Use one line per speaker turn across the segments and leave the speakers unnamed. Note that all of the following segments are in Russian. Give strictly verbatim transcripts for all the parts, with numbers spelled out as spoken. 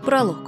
Пролог.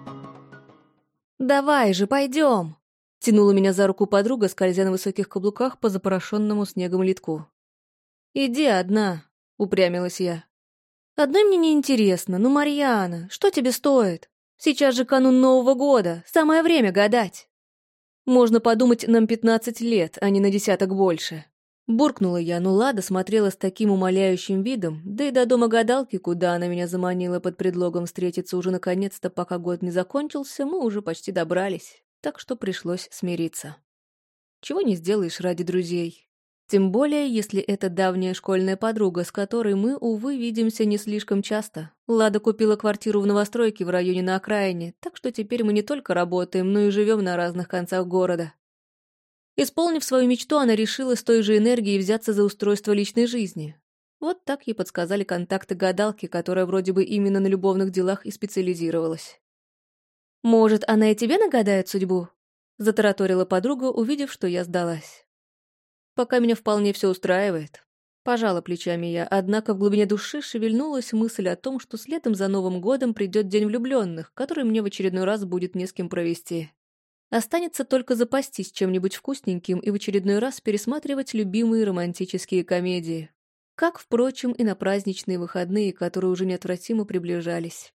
«Давай же, пойдем!» — тянула меня за руку подруга, скользя на высоких каблуках по запорошенному снегом литку. «Иди одна», — упрямилась я. «Одной мне не интересно. Ну, Марьяна, что тебе стоит? Сейчас же канун Нового года, самое время гадать». «Можно подумать, нам пятнадцать лет, а не на десяток больше». Буркнула я, но Лада смотрела с таким умоляющим видом, да и до дома гадалки, куда она меня заманила под предлогом встретиться уже наконец-то, пока год не закончился, мы уже почти добрались, так что пришлось смириться. Чего не сделаешь ради друзей. Тем более, если это давняя школьная подруга, с которой мы, увы, видимся не слишком часто. Лада купила квартиру в новостройке в районе на окраине, так что теперь мы не только работаем, но и живем на разных концах города. Исполнив свою мечту, она решила с той же энергией взяться за устройство личной жизни. Вот так ей подсказали контакты гадалки, которая вроде бы именно на любовных делах и специализировалась. «Может, она и тебе нагадает судьбу?» — затараторила подруга, увидев, что я сдалась. «Пока меня вполне все устраивает». Пожала плечами я, однако в глубине души шевельнулась мысль о том, что следом за Новым годом придет День влюбленных, который мне в очередной раз будет не с кем провести. Останется только запастись чем-нибудь вкусненьким и в очередной раз пересматривать любимые романтические комедии. Как, впрочем, и на праздничные выходные, которые уже неотвратимо приближались.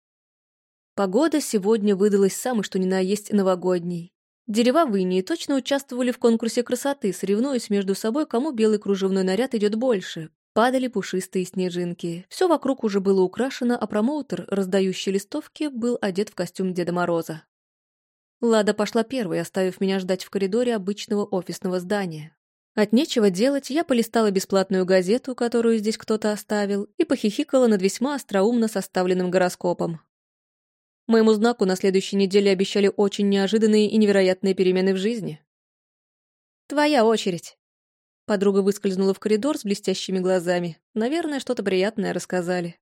Погода сегодня выдалась самой что ни на есть новогодней. Дерева в Инии точно участвовали в конкурсе красоты, соревнуясь между собой, кому белый кружевной наряд идет больше. Падали пушистые снежинки. Все вокруг уже было украшено, а промоутер, раздающий листовки, был одет в костюм Деда Мороза. Лада пошла первой, оставив меня ждать в коридоре обычного офисного здания. От нечего делать, я полистала бесплатную газету, которую здесь кто-то оставил, и похихикала над весьма остроумно составленным гороскопом. Моему знаку на следующей неделе обещали очень неожиданные и невероятные перемены в жизни. «Твоя очередь». Подруга выскользнула в коридор с блестящими глазами. Наверное, что-то приятное рассказали.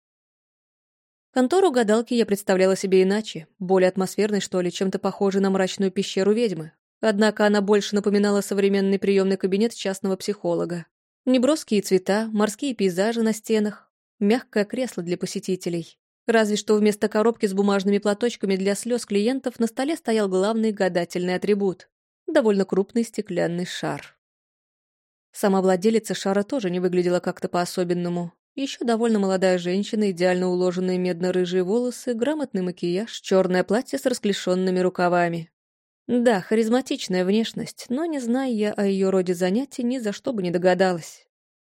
Контору гадалки я представляла себе иначе, более атмосферной, что ли, чем-то похожей на мрачную пещеру ведьмы. Однако она больше напоминала современный приемный кабинет частного психолога. Неброские цвета, морские пейзажи на стенах, мягкое кресло для посетителей. Разве что вместо коробки с бумажными платочками для слез клиентов на столе стоял главный гадательный атрибут — довольно крупный стеклянный шар. Сама владелица шара тоже не выглядела как-то по-особенному. Еще довольно молодая женщина, идеально уложенные медно-рыжие волосы, грамотный макияж, черное платье с расклешенными рукавами. Да, харизматичная внешность, но не зная я о ее роде занятий, ни за что бы не догадалась.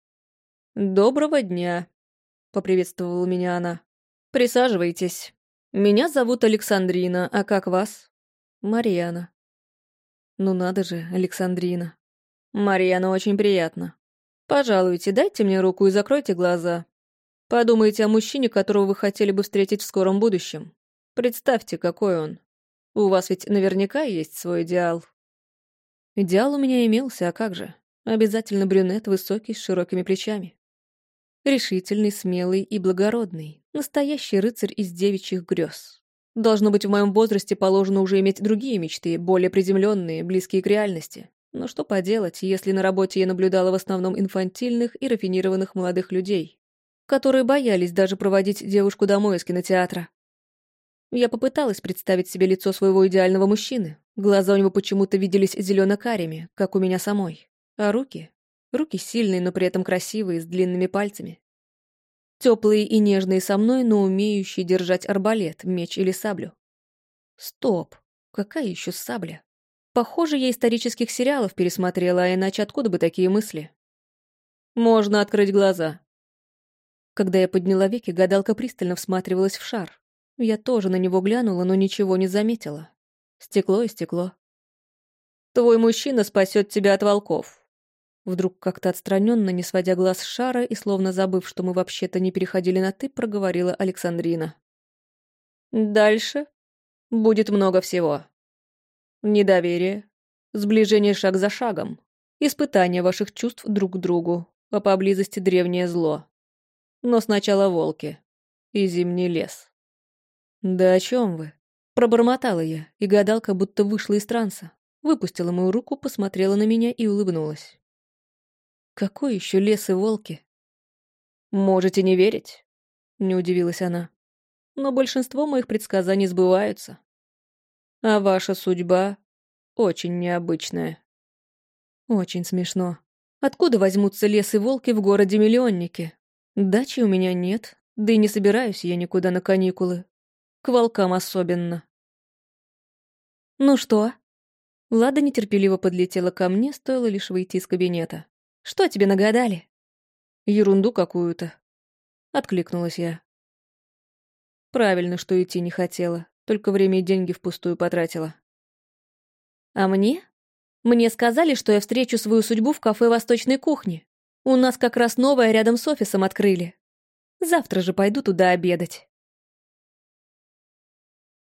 «Доброго дня», — поприветствовала меня она. «Присаживайтесь. Меня зовут Александрина, а как вас?» «Марьяна». «Ну надо же, Александрина. Марьяна, очень приятно. Пожалуйте, дайте мне руку и закройте глаза. Подумайте о мужчине, которого вы хотели бы встретить в скором будущем. Представьте, какой он. У вас ведь наверняка есть свой идеал». Идеал у меня имелся, а как же? Обязательно брюнет, высокий, с широкими плечами. Решительный, смелый и благородный. Настоящий рыцарь из девичьих грез. Должно быть, в моем возрасте положено уже иметь другие мечты, более приземленные, близкие к реальности. Но что поделать, если на работе я наблюдала в основном инфантильных и рафинированных молодых людей, которые боялись даже проводить девушку домой из кинотеатра. Я попыталась представить себе лицо своего идеального мужчины. Глаза у него почему-то виделись зелено-карими, как у меня самой. А руки? Руки сильные, но при этом красивые, с длинными пальцами. Теплые и нежные со мной, но умеющие держать арбалет, меч или саблю. Стоп, какая еще сабля? Похоже, я исторических сериалов пересмотрела, а иначе откуда бы такие мысли? Можно открыть глаза. Когда я подняла веки, гадалка пристально всматривалась в шар. Я тоже на него глянула, но ничего не заметила. Стекло и стекло. «Твой мужчина спасет тебя от волков». Вдруг как-то отстраненно, не сводя глаз с шара и словно забыв, что мы вообще-то не переходили на «ты», проговорила Александрина. «Дальше будет много всего. Недоверие, сближение шаг за шагом, испытание ваших чувств друг к другу, а поблизости древнее зло. Но сначала волки и зимний лес». «Да о чем вы?» Пробормотала я, и гадалка будто вышла из транса, выпустила мою руку, посмотрела на меня и улыбнулась. «Какой еще лес и волки?» «Можете не верить?» — не удивилась она. но большинство моих предсказаний сбываются. А ваша судьба очень необычная. Очень смешно. Откуда возьмутся лес и волки в городе-миллионнике? Дачи у меня нет, да и не собираюсь я никуда на каникулы. К волкам особенно. «Ну что?» Лада нетерпеливо подлетела ко мне, стоило лишь выйти из кабинета. «Что тебе нагадали?» «Ерунду какую-то», — откликнулась я. Правильно, что идти не хотела, только время и деньги впустую потратила. «А мне?» «Мне сказали, что я встречу свою судьбу в кафе восточной кухни. У нас как раз новое рядом с офисом открыли. Завтра же пойду туда обедать».